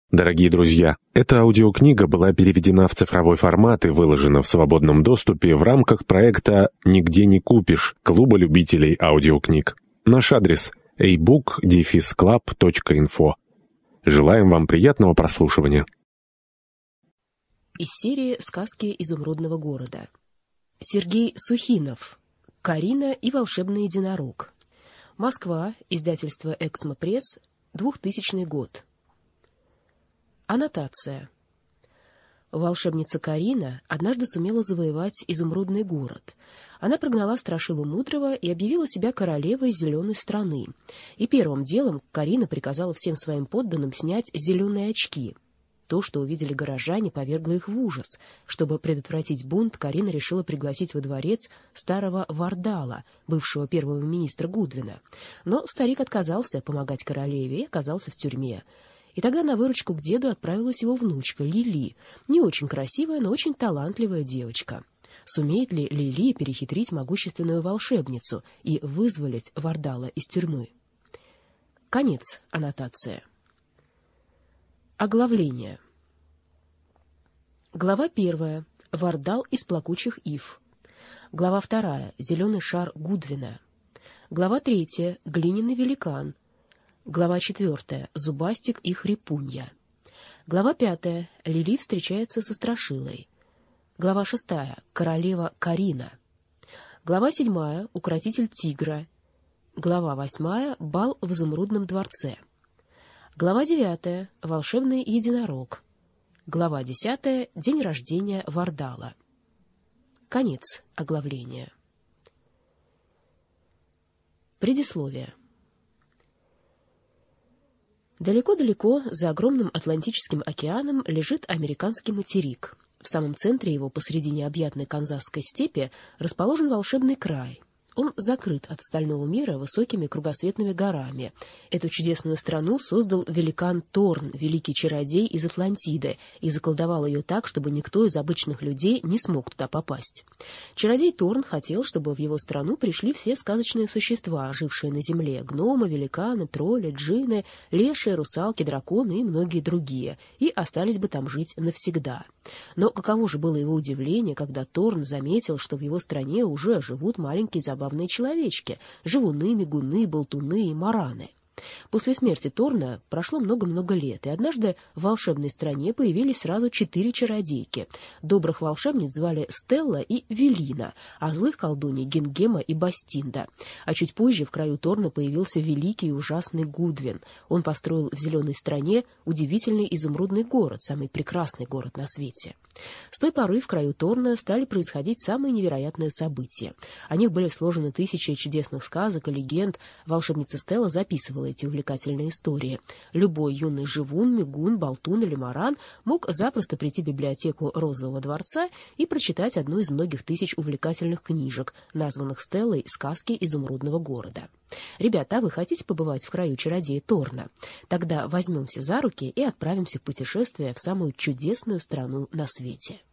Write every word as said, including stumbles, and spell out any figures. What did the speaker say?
Дорогие друзья, эта аудиокнига была переведена в цифровой формат и выложена в свободном доступе в рамках проекта «Нигде не купишь» Клуба любителей аудиокниг. Наш адрес – эй бук дефис клаб точка инфо. Желаем вам приятного прослушивания. Из серии «Сказки изумрудного города». Сергей Сухинов. «Карина и волшебный единорог». Москва. Издательство «Эксмо Пресс». двухтысячный год. Аннотация. Волшебница Карина однажды сумела завоевать изумрудный город. Она прогнала Страшилу Мудрого и объявила себя королевой зеленой страны. И первым делом Карина приказала всем своим подданным снять зеленые очки. То, что увидели горожане, повергло их в ужас. Чтобы предотвратить бунт, Карина решила пригласить во дворец старого Вардала, бывшего первого министра Гудвина. Но старик отказался помогать королеве и оказался в тюрьме. И тогда на выручку к деду отправилась его внучка Лили, не очень красивая, но очень талантливая девочка. Сумеет ли Лили перехитрить могущественную волшебницу и вызволить Вардала из тюрьмы? Конец аннотации. Оглавление. Глава первая. Вардал из плакучих ив. Глава вторая. Зеленый шар Гудвина. Глава третья. Глиняный великан. Глава четвертая. Зубастик и хрипунья. Глава пятая. Лили встречается со Страшилой. Глава шестая. Королева Карина. Глава седьмая. Укротитель тигра. Глава восьмая. Бал в изумрудном дворце. Глава девятая. Волшебный единорог. Глава десятая. День рождения Вардала. Конец оглавления. Предисловие. Далеко-далеко за огромным Атлантическим океаном лежит американский материк. В самом центре его, посреди необъятной Канзасской степи, расположен волшебный край. Он закрыт от остального мира высокими кругосветными горами. Эту чудесную страну создал великан Торн, великий чародей из Атлантиды, и заколдовал ее так, чтобы никто из обычных людей не смог туда попасть. Чародей Торн хотел, чтобы в его страну пришли все сказочные существа, жившие на земле: гномы, великаны, тролли, джинны, лешие, русалки, драконы и многие другие, и остались бы там жить навсегда. Но каково же было его удивление, когда Торн заметил, что в его стране уже живут маленькие забавные человечки — живуны, мигуны, болтуны и мараны. После смерти Торна прошло много-много лет, и однажды в волшебной стране появились сразу четыре чародейки. Добрых волшебниц звали Стелла и Велина, а злых колдуней — Гингема и Бастинда. А чуть позже в краю Торна появился великий и ужасный Гудвин. Он построил в зеленой стране удивительный изумрудный город, самый прекрасный город на свете. С той поры в краю Торна стали происходить самые невероятные события. О них были сложены тысячи чудесных сказок и легенд. Волшебница Стелла записывала эти увлекательные истории. Любой юный живун, мигун, болтун или маран мог запросто прийти в библиотеку Розового дворца и прочитать одну из многих тысяч увлекательных книжек, названных Стеллой «Сказки изумрудного города». Ребята, а вы хотите побывать в краю чародея Торна? Тогда возьмемся за руки и отправимся в путешествие в самую чудесную страну на свете.